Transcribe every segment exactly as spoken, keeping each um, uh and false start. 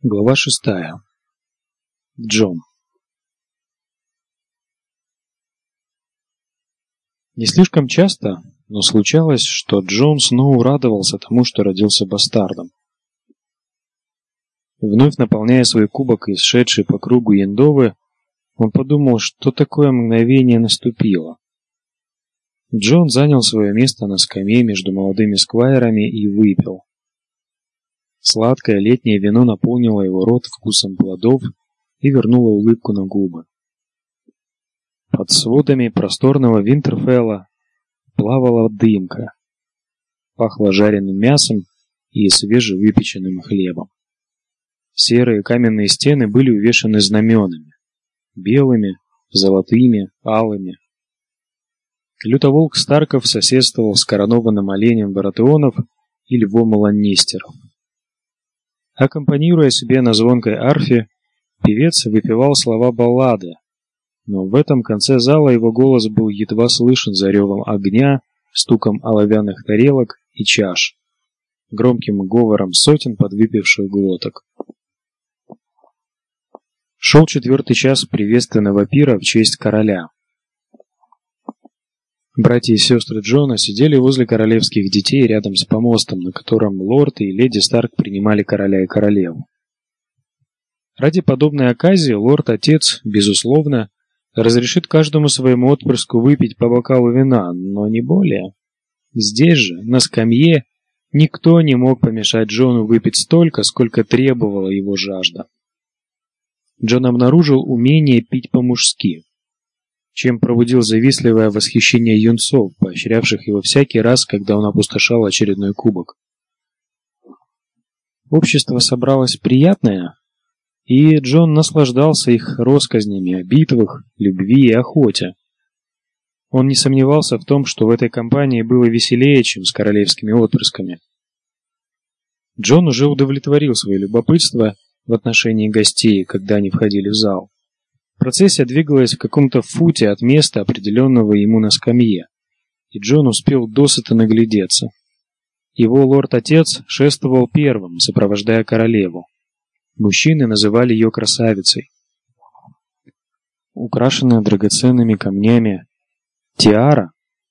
Глава шестая. Джон. Не слишком часто, но случалось, что Джон снова радовался тому, что родился бастардом. Вновь наполняя свой кубок и сшедший по кругу яндовы, он подумал, что такое мгновение наступило. Джон занял свое место на скамье между молодыми сквайрами и выпил. Сладкое летнее вино наполнило его рот вкусом плодов и вернуло улыбку на губы. Под сводами просторного Винтерфелла плавала дымка. Пахло жареным мясом и свежевыпеченным хлебом. Серые каменные стены были увешаны знаменами. Белыми, золотыми, алыми. Лютоволк Старков соседствовал с коронованным оленем Баратеонов и львом Ланнистеров. Аккомпанируя себе на звонкой арфе, певец выпевал слова баллады, но в этом конце зала его голос был едва слышен за ревом огня, стуком оловянных тарелок и чаш, громким говором сотен подвыпивших глоток. Шел четвертый час приветственного пира в честь короля. Братья и сестры Джона сидели возле королевских детей рядом с помостом, на котором лорд и леди Старк принимали короля и королеву. Ради подобной оказии лорд-отец, безусловно, разрешит каждому своему отпрыску выпить по бокалу вина, но не более. Здесь же, на скамье, никто не мог помешать Джону выпить столько, сколько требовала его жажда. Джон обнаружил умение пить по-мужски, чем пробудил завистливое восхищение юнцов, поощрявших его всякий раз, когда он опустошал очередной кубок. Общество собралось приятное, и Джон наслаждался их россказнями о битвах, любви и охоте. Он не сомневался в том, что в этой компании было веселее, чем с королевскими отпрысками. Джон уже удовлетворил свое любопытство в отношении гостей, когда они входили в зал. Процессия двигалась в каком-то футе от места, определенного ему на скамье, и Джон успел досыта наглядеться. Его лорд-отец шествовал первым, сопровождая королеву. Мужчины называли ее красавицей. Украшенная драгоценными камнями тиара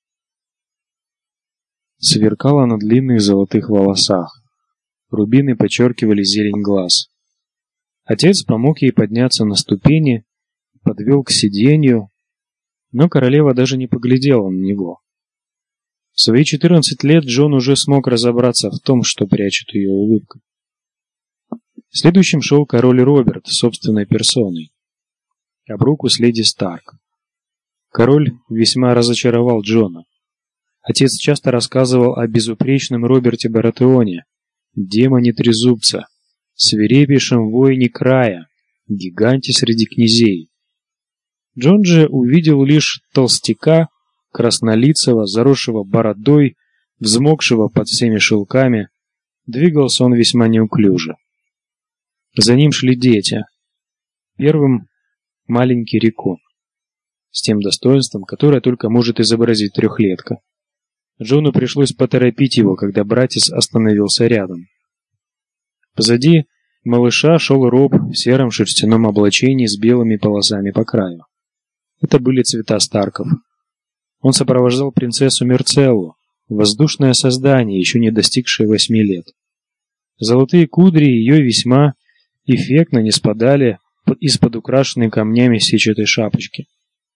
сверкала на длинных золотых волосах. Рубины подчеркивали зелень глаз. Отец помог ей подняться на ступени, подвел к сиденью, но королева даже не поглядела на него. В свои четырнадцать лет Джон уже смог разобраться в том, что прячет ее улыбка. Следующим шел король Роберт собственной персоной, об руку с леди Старк. Король весьма разочаровал Джона. Отец часто рассказывал о безупречном Роберте Баратеоне, демоне Трезубца, свирепейшем воине края, гиганте среди князей. Джон же увидел лишь толстяка, краснолицего, заросшего бородой, взмокшего под всеми шелками. Двигался он весьма неуклюже. За ним шли дети. Первым маленький Рико, с тем достоинством, которое только может изобразить трехлетка. Джону пришлось поторопить его, когда братец остановился рядом. Позади малыша шел Роб в сером шерстяном облачении с белыми полосами по краю. Это были цвета Старков. Он сопровождал принцессу Мерцеллу, воздушное создание, еще не достигшее восьми лет. Золотые кудри ее весьма эффектно не спадали из-под украшенной камнями сетчатой шапочки.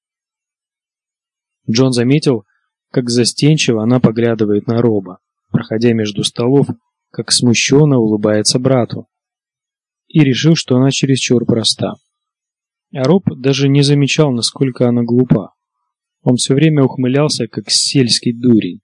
Джон заметил, как застенчиво она поглядывает на Роба, проходя между столов, как смущенно улыбается брату, и решил, что она чересчур проста. А Роб даже не замечал, насколько она глупа. Он все время ухмылялся, как сельский дурень.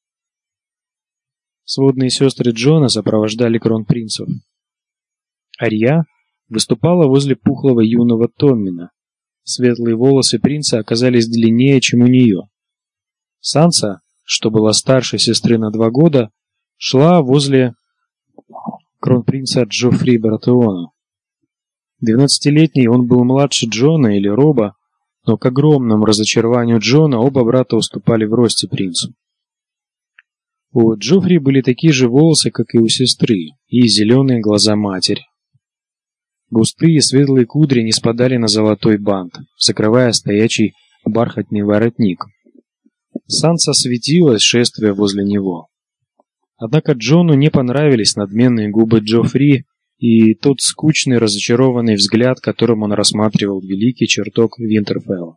Сводные сестры Джона сопровождали кронпринцев. Арья выступала возле пухлого юного Томмина. Светлые волосы принца оказались длиннее, чем у нее. Санса, что была старше сестры на два года, шла возле кронпринца Джоффри Баратеона. Двенадцатилетний он был младше Джона или Роба, но к огромному разочарованию Джона оба брата уступали в росте принцу. У Джоффри были такие же волосы, как и у сестры, и зеленые глаза матери. Густые светлые кудри не спадали на золотой бант, закрывая стоячий бархатный воротник. Санса светилась, шествуя возле него. Однако Джону не понравились надменные губы Джоффри и тот скучный, разочарованный взгляд, которым он рассматривал великий чертог Винтерфелла.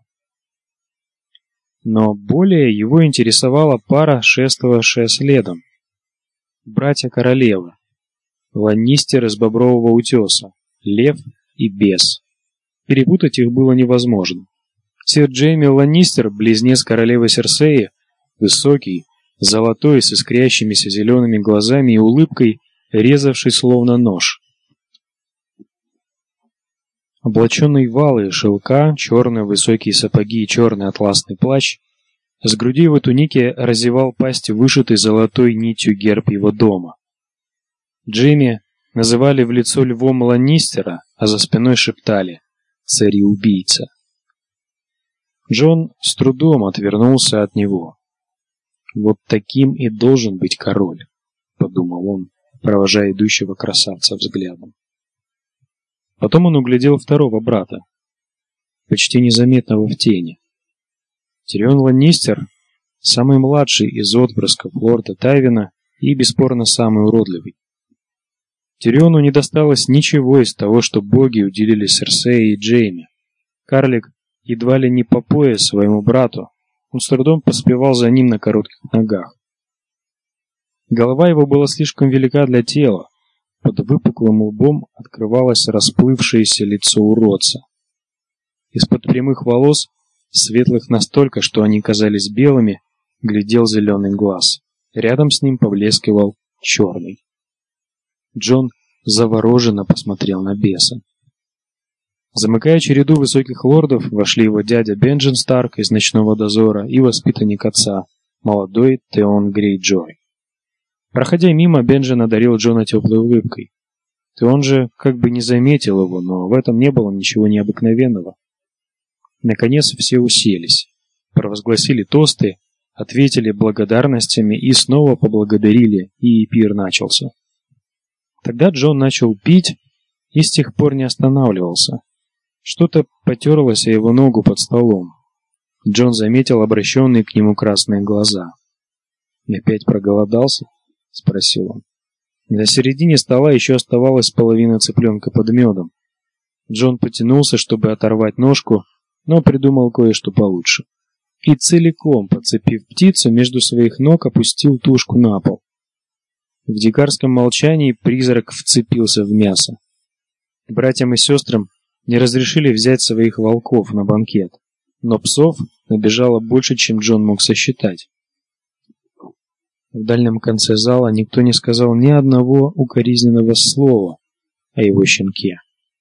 Но более его интересовала пара, шествовавшая следом. Братья королевы. Ланнистер из Бобрового утеса, Лев и Бес. Перепутать их было невозможно. Сир Джейми Ланнистер, близнец королевы Серсеи, высокий, золотой, с искрящимися зелеными глазами и улыбкой, резавший словно нож. Облаченный в алые шелка, черные высокие сапоги и черный атласный плащ, с груди его туники разевал пасть вышитый золотой нитью герб его дома. Джейми называли в лицо львом Ланнистера, а за спиной шептали «Цареубийца». Джон с трудом отвернулся от него. «Вот таким и должен быть король», — подумал он, провожая идущего красавца взглядом. Потом он углядел второго брата, почти незаметного в тени. Тирион Ланнистер, самый младший из отпрысков лорда Тайвина и, бесспорно, самый уродливый. Тириону не досталось ничего из того, что боги уделили Серсее и Джейми. Карлик едва ли не по пояс своему брату, он с трудом поспевал за ним на коротких ногах. Голова его была слишком велика для тела, под выпуклым лбом открывалось расплывшееся лицо уродца. Из-под прямых волос, светлых настолько, что они казались белыми, глядел зеленый глаз. Рядом с ним поблескивал черный. Джон завороженно посмотрел на беса. Замыкая череду высоких лордов, вошли его дядя Бенджен Старк из ночного дозора и воспитанник отца, молодой Теон Грейджой. Проходя мимо, Бенджен одарил Джона теплой улыбкой. Теон же как бы не заметил его, но в этом не было ничего необыкновенного. Наконец все уселись, провозгласили тосты, ответили благодарностями и снова поблагодарили, и пир начался. Тогда Джон начал пить и с тех пор не останавливался. Что-то потерлось о его ногу под столом. Джон заметил обращенные к нему красные глаза. «Опять проголодался?» — спросил он. На середине стола еще оставалась половина цыпленка под медом. Джон потянулся, чтобы оторвать ножку, но придумал кое-что получше. И целиком, подцепив птицу, между своих ног опустил тушку на пол. В дикарском молчании призрак вцепился в мясо. Братьям и сестрам не разрешили взять своих волков на банкет, но псов набежало больше, чем Джон мог сосчитать. В дальнем конце зала никто не сказал ни одного укоризненного слова о его щенке.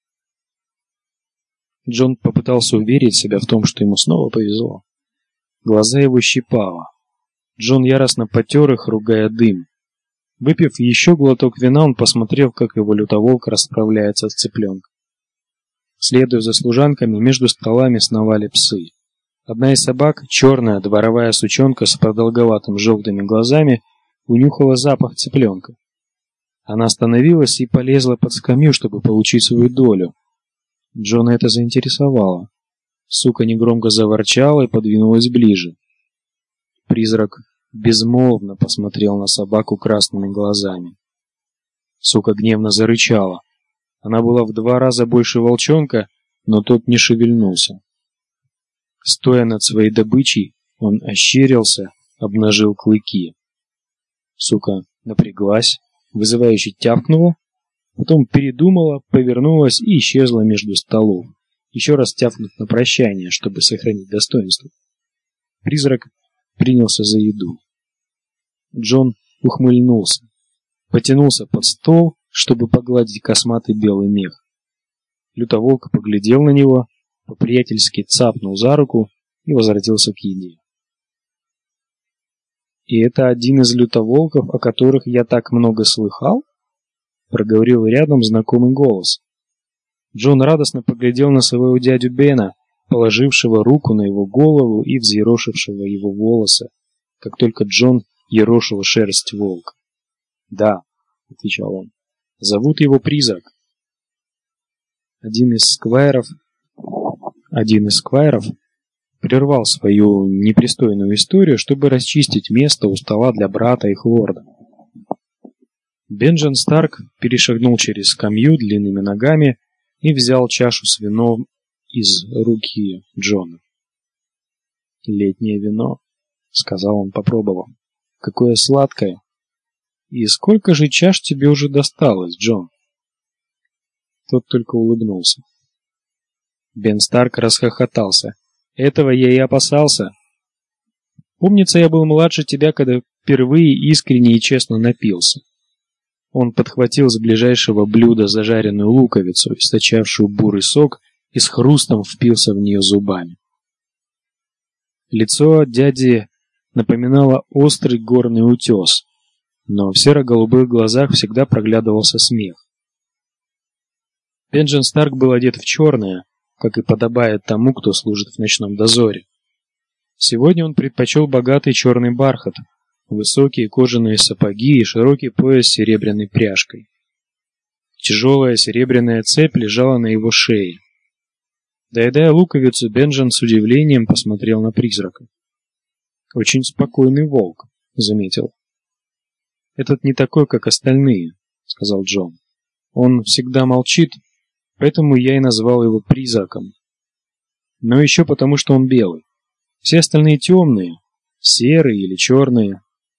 Джон попытался уверить себя в том, что ему снова повезло. Глаза его щипало. Джон яростно потер их, ругая дым. Выпив еще глоток вина, он посмотрел, как его лютоволк расправляется с цыпленком. Следуя за служанками, между столами сновали псы. Одна из собак, черная дворовая сучонка с продолговатыми желтыми глазами, унюхала запах цыпленка. Она остановилась и полезла под скамью, чтобы получить свою долю. Джона это заинтересовало. Сука негромко заворчала и подвинулась ближе. Призрак безмолвно посмотрел на собаку красными глазами. Сука гневно зарычала. Она была в два раза больше волчонка, но тот не шевельнулся. Стоя над своей добычей, он ощерился, обнажил клыки. Сука напряглась, вызывающе тявкнула, потом передумала, повернулась и исчезла между столов, еще раз тявкнув на прощание, чтобы сохранить достоинство. Призрак принялся за еду. Джон ухмыльнулся, потянулся под стол, чтобы погладить косматый белый мех. Лютоволк поглядел на него, по-приятельски цапнул за руку и возвратился к еде. «И это один из лютоволков, о которых я так много слыхал?» — проговорил рядом знакомый голос. Джон радостно поглядел на своего дядю Бена, положившего руку на его голову и взъерошившего его волосы, как только Джон ерошил шерсть волка. «Да», — отвечал он, — «зовут его Призрак». Один из сквайров, один из сквайров прервал свою непристойную историю, чтобы расчистить место у стола для брата их лорда. Бенджамин Старк перешагнул через скамью длинными ногами и взял чашу с вином из руки Джона. «Летнее вино», — сказал он, попробовав. «Какое сладкое! И сколько же чаш тебе уже досталось, Джон?» Тот только улыбнулся. Бен Старк расхохотался. «Этого я и опасался. Помнится, я был младше тебя, когда впервые искренне и честно напился». Он подхватил с ближайшего блюда зажаренную луковицу, источавшую бурый сок, и с хрустом впился в нее зубами. Лицо дяди напоминало острый горный утес, но в серо-голубых глазах всегда проглядывался смех. Бенджамин Старк был одет в черное, как и подобает тому, кто служит в ночном дозоре. Сегодня он предпочел богатый черный бархат, высокие кожаные сапоги и широкий пояс с серебряной пряжкой. Тяжелая серебряная цепь лежала на его шее. Доедая луковицу, Бенджамин с удивлением посмотрел на призрака. «Очень спокойный волк», — заметил. «Этот не такой, как остальные», — сказал Джон. «Он всегда молчит, поэтому я и назвал его призраком. Но еще потому, что он белый. Все остальные темные, серые или черные».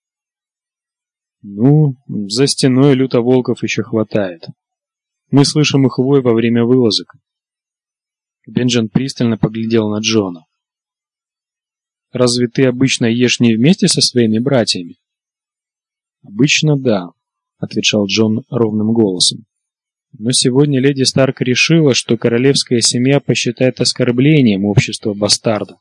«Ну, за стеной лютоволков еще хватает. Мы слышим их вой во время вылазок». Бенджамин пристально поглядел на Джона. «Разве ты обычно ешь не вместе со своими братьями?» «Обычно да», — отвечал Джон ровным голосом. «Но сегодня леди Старк решила, что королевская семья посчитает оскорблением общества бастарда».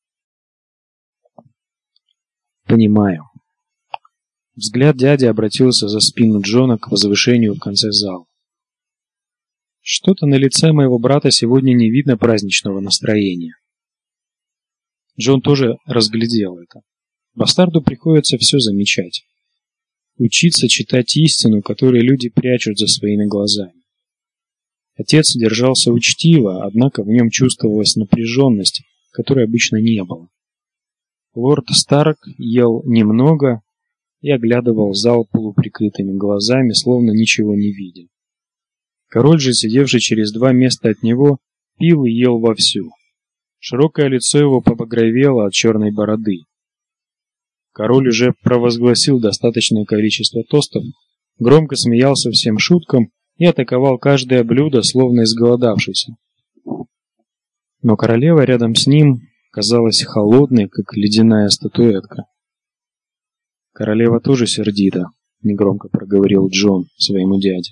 «Понимаю». Взгляд дяди обратился за спину Джона к возвышению в конце зала. «Что-то на лице моего брата сегодня не видно праздничного настроения». Джон тоже разглядел это. Бастарду приходится все замечать. Учиться читать истину, которую люди прячут за своими глазами. Отец держался учтиво, однако в нем чувствовалась напряженность, которой обычно не было. Лорд Старк ел немного и оглядывал зал полуприкрытыми глазами, словно ничего не видя. Король же, сидевший через два места от него, пил и ел вовсю. Широкое лицо его побагровело от черной бороды. Король уже провозгласил достаточное количество тостов, громко смеялся всем шуткам и атаковал каждое блюдо, словно изголодавшийся. Но королева рядом с ним казалась холодной, как ледяная статуэтка. «Королева тоже сердита», — негромко проговорил Джон своему дяде.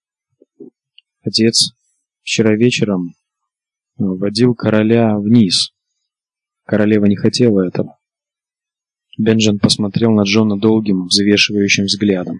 Отец вчера вечером водил короля вниз. Королева не хотела этого. Бенджамин посмотрел на Джона долгим, взвешивающим взглядом.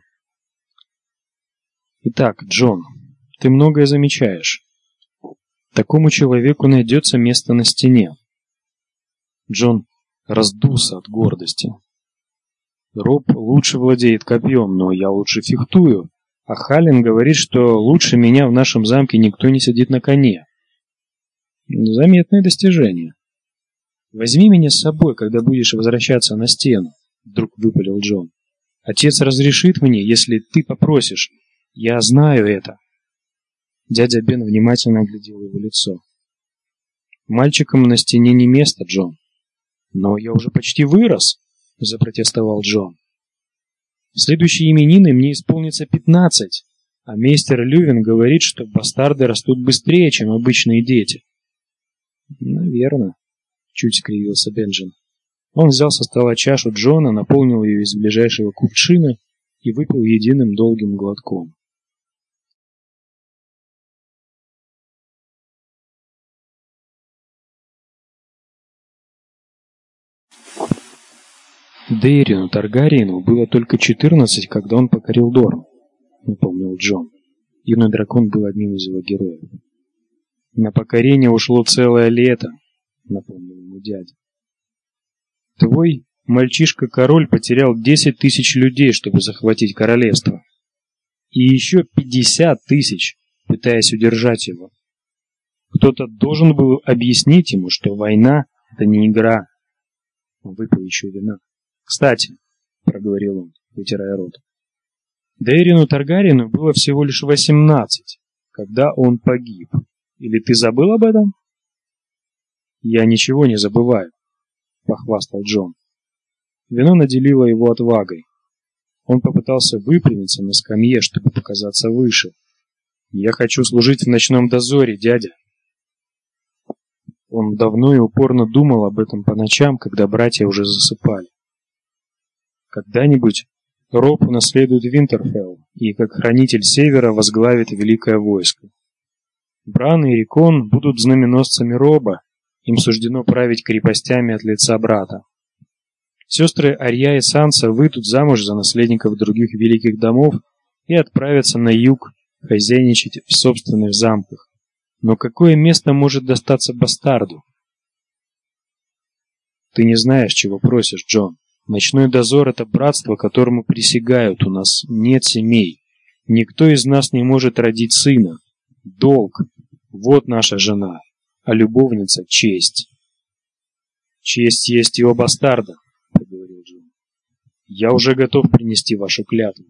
«Итак, Джон, ты многое замечаешь. Такому человеку найдется место на стене». Джон раздулся от гордости. «Роб лучше владеет копьем, но я лучше фехтую, а Халлен говорит, что лучше меня в нашем замке никто не сидит на коне». «Заметное достижение». «Возьми меня с собой, когда будешь возвращаться на стену», — вдруг выпалил Джон. «Отец разрешит мне, если ты попросишь. Я знаю это». Дядя Бен внимательно оглядел его лицо. «Мальчикам на стене не место, Джон». «Но я уже почти вырос», — запротестовал Джон. «В следующие именины мне исполнится пятнадцать, а мейстер Лювин говорит, что бастарды растут быстрее, чем обычные дети». «Наверно», — чуть скривился Бенджамин. Он взял со стола чашу Джона, наполнил ее из ближайшего кувшина и выпил единым долгим глотком. Дейрину Таргариену было только четырнадцать, когда он покорил Дорн, напомнил Джон. Юный дракон был одним из его героев. На покорение ушло целое лето, напомнил ему дядя. Твой мальчишка-король потерял десять тысяч людей, чтобы захватить королевство. И еще пятьдесят тысяч, пытаясь удержать его. Кто-то должен был объяснить ему, что война — это не игра. Он выпил еще вина. «Кстати», — проговорил он, вытирая рот, — «Дейрину Таргариену было всего лишь восемнадцать, когда он погиб. Или ты забыл об этом?» «Я ничего не забываю», — похвастал Джон. Вино наделило его отвагой. Он попытался выпрямиться на скамье, чтобы показаться выше. «Я хочу служить в ночном дозоре, дядя». Он давно и упорно думал об этом по ночам, когда братья уже засыпали. Когда-нибудь Роб унаследует Винтерфелл и, как хранитель Севера, возглавит великое войско. Бран и Рикон будут знаменосцами Роба, им суждено править крепостями от лица брата. Сестры Арья и Санса выйдут замуж за наследников других великих домов и отправятся на юг хозяйничать в собственных замках. Но какое место может достаться бастарду? Ты не знаешь, чего просишь, Джон. Ночной дозор — это братство, которому присягают. У нас нет семей. Никто из нас не может родить сына. Долг — вот наша жена, а любовница — честь. Честь есть и у бастарда, — проговорил Джон. Я уже готов принести вашу клятву.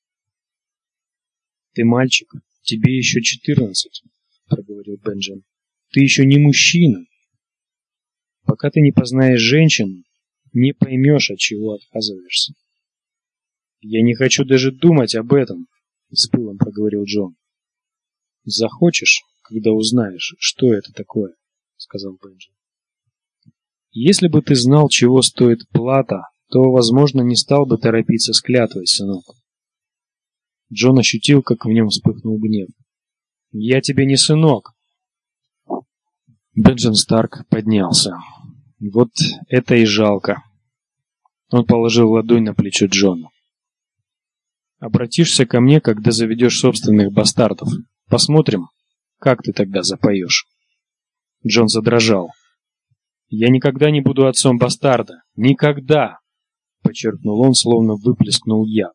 Ты мальчик, тебе еще четырнадцать. — проговорил Бенджамин. «Ты еще не мужчина. Пока ты не познаешь женщину, не поймешь, от чего отказываешься». «Я не хочу даже думать об этом», — с пылом проговорил Джон. «Захочешь, когда узнаешь, что это такое», — сказал Бенджамин. «Если бы ты знал, чего стоит плата, то, возможно, не стал бы торопиться с клятвой, сынок». Джон ощутил, как в нем вспыхнул гнев. «Я тебе не сынок!» Бенджамин Старк поднялся. «Вот это и жалко!» Он положил ладонь на плечо Джона. «Обратишься ко мне, когда заведешь собственных бастардов. Посмотрим, как ты тогда запоешь». Джон задрожал. «Я никогда не буду отцом бастарда! Никогда!» Подчеркнул он, словно выплеснул яд.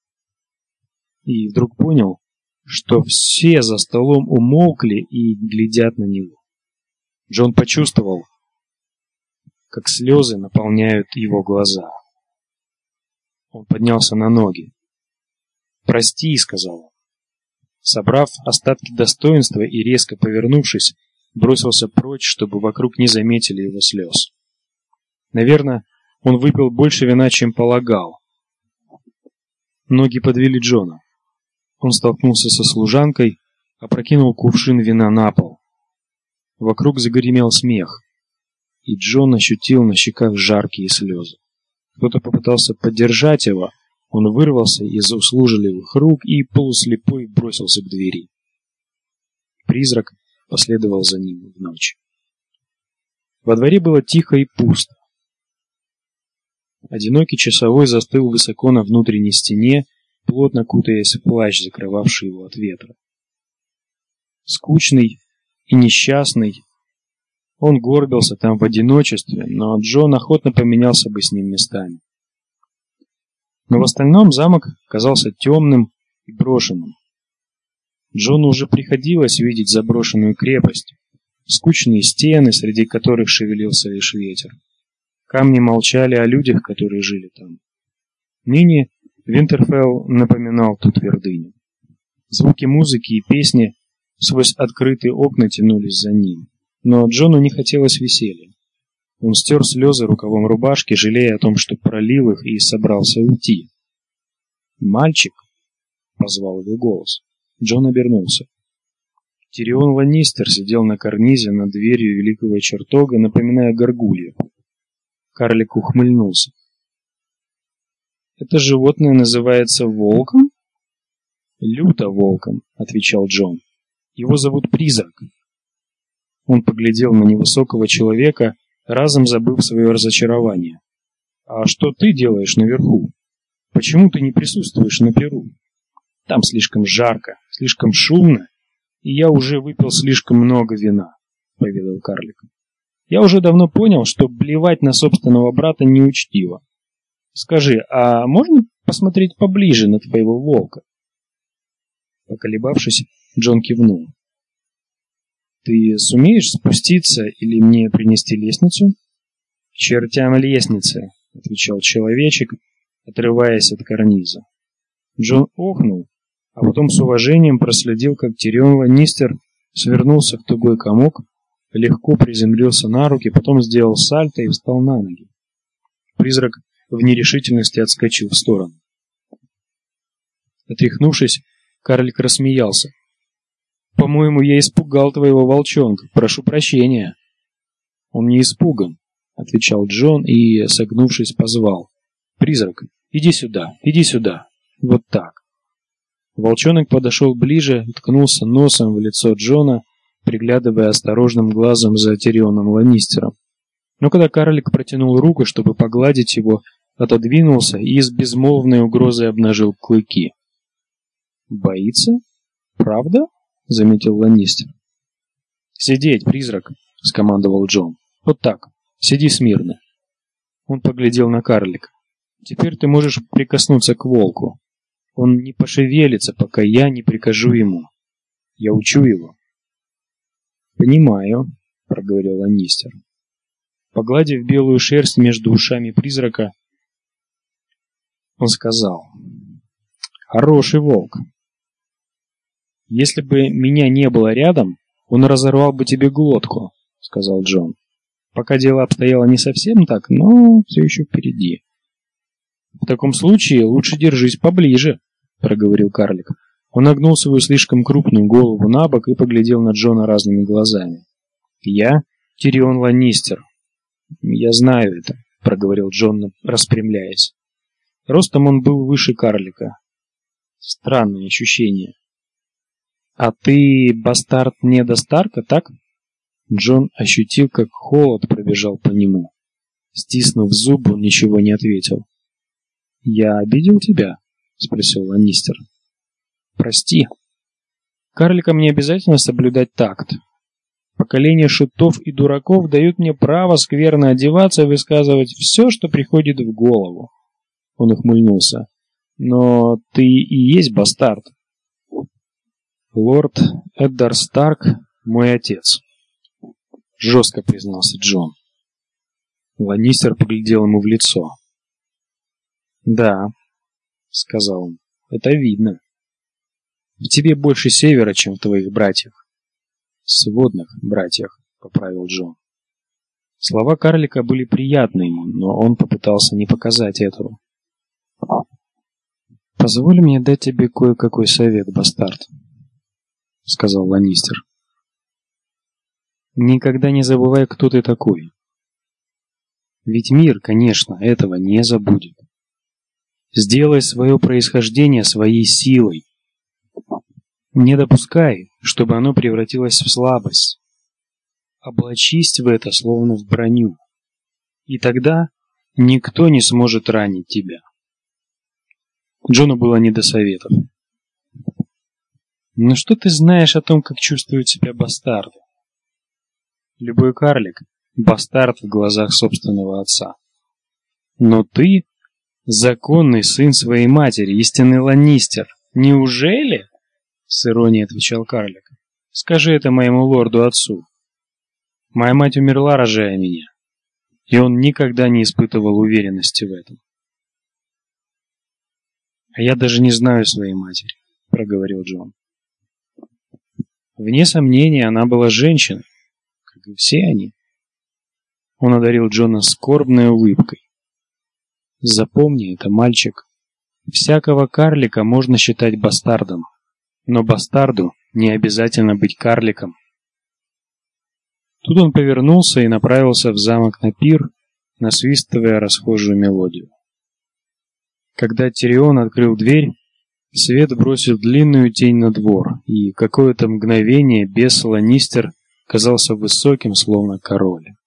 И вдруг понял, что все за столом умолкли и глядят на него. Джон почувствовал, как слезы наполняют его глаза. Он поднялся на ноги. «Прости», — сказал он. Собрав остатки достоинства и резко повернувшись, бросился прочь, чтобы вокруг не заметили его слез. Наверное, он выпил больше вина, чем полагал. Ноги подвели Джона. Он столкнулся со служанкой, опрокинул кувшин вина на пол. Вокруг загремел смех, и Джон ощутил на щеках жаркие слезы. Кто-то попытался поддержать его, он вырвался из услужливых рук и полуслепой бросился к двери. Призрак последовал за ним в ночь. Во дворе было тихо и пусто. Одинокий часовой застыл высоко на внутренней стене, плотно кутаясь в плащ, закрывавший его от ветра. Скучный и несчастный, он горбился там в одиночестве, но Джон охотно поменялся бы с ним местами. Но в остальном замок казался темным и брошенным. Джону уже приходилось видеть заброшенную крепость, скучные стены, среди которых шевелился лишь ветер. Камни молчали о людях, которые жили там. Ныне Винтерфелл напоминал ту твердыню. Звуки музыки и песни сквозь открытые окна тянулись за ним. Но Джону не хотелось веселья. Он стер слезы рукавом рубашки, жалея о том, что пролил их, и собрался уйти. «Мальчик!» — позвал его голос. Джон обернулся. Тирион Ланнистер сидел на карнизе над дверью великого чертога, напоминая горгулью. Карлик ухмыльнулся. «Это животное называется волком?» «Люто-волком», — отвечал Джон. «Его зовут Призрак». Он поглядел на невысокого человека, разом забыв свое разочарование. «А что ты делаешь наверху? Почему ты не присутствуешь на пиру? Там слишком жарко, слишком шумно, и я уже выпил слишком много вина», — поведал карлик. «Я уже давно понял, что блевать на собственного брата неучтиво. Скажи, а можно посмотреть поближе на твоего волка?» Поколебавшись, Джон кивнул. Ты сумеешь спуститься или мне принести лестницу? К чертям лестницы, отвечал человечек, отрываясь от карниза. Джон охнул, а потом с уважением проследил, как Тирион Ланнистер свернулся в тугой комок, легко приземлился на руки, потом сделал сальто и встал на ноги. Призрак в нерешительности отскочил в сторону. Отряхнувшись, карлик рассмеялся. «По-моему, я испугал твоего волчонка. Прошу прощения». «Он не испуган», — отвечал Джон и, согнувшись, позвал. «Призрак, иди сюда, иди сюда. Вот так». Волчонок подошел ближе, ткнулся носом в лицо Джона, приглядывая осторожным глазом за Тирионом Ланнистером. Но когда карлик протянул руку, чтобы погладить его, отодвинулся и с безмолвной угрозой обнажил клыки. «Боится? Правда?» — заметил Ланнистер. «Сидеть, призрак!» — скомандовал Джон. «Вот так. Сиди смирно». Он поглядел на карлика. «Теперь ты можешь прикоснуться к волку. Он не пошевелится, пока я не прикажу ему. Я учу его». «Понимаю», — проговорил Ланнистер. Погладив белую шерсть между ушами призрака, он сказал: «Хороший волк. Если бы меня не было рядом, он разорвал бы тебе глотку», — сказал Джон. «Пока дело обстояло не совсем так, но все еще впереди». «В таком случае лучше держись поближе», — проговорил карлик. Он нагнул свою слишком крупную голову на бок и поглядел на Джона разными глазами. «Я Тирион Ланнистер». «Я знаю это», — проговорил Джон, распрямляясь. Ростом он был выше карлика. Странное ощущение. «А ты бастард Неда Старка, так?» Джон ощутил, как холод пробежал по нему. Стиснув зубы, он ничего не ответил. «Я обидел тебя?» — спросил Ланнистер. «Прости. Карликам не обязательно соблюдать такт. Поколение шутов и дураков дают мне право скверно одеваться и высказывать все, что приходит в голову». Он ухмыльнулся. «Но ты и есть бастард». «Лорд Эддар Старк — мой отец», — жестко признался Джон. Ланнистер поглядел ему в лицо. «Да», — сказал он, — «это видно. В тебе больше севера, чем в твоих братьях». «Сводных братьях», — поправил Джон. Слова карлика были приятны ему, но он попытался не показать этого. «Позволь мне дать тебе кое-какой совет, бастард», — сказал Ланнистер. «Никогда не забывай, кто ты такой. Ведь мир, конечно, этого не забудет. Сделай свое происхождение своей силой. Не допускай, чтобы оно превратилось в слабость. Облачись в это, словно в броню. И тогда никто не сможет ранить тебя». Джону было не до советов. «Но что ты знаешь о том, как чувствуют себя бастарды?» «Любой карлик — бастард в глазах собственного отца. Но ты — законный сын своей матери, истинный Ланнистер. Неужели?» — с иронией отвечал карлик. «Скажи это моему лорду-отцу. Моя мать умерла, рожая меня, и он никогда не испытывал уверенности в этом». «А я даже не знаю своей матери», — проговорил Джон. «Вне сомнения, она была женщиной, как и все они». Он одарил Джона скорбной улыбкой. «Запомни это, мальчик. Всякого карлика можно считать бастардом, но бастарду не обязательно быть карликом». Тут он повернулся и направился в замок на пир, насвистывая расхожую мелодию. Когда Тирион открыл дверь, свет бросил длинную тень на двор, и какое-то мгновение бес Ланнистер казался высоким, словно король.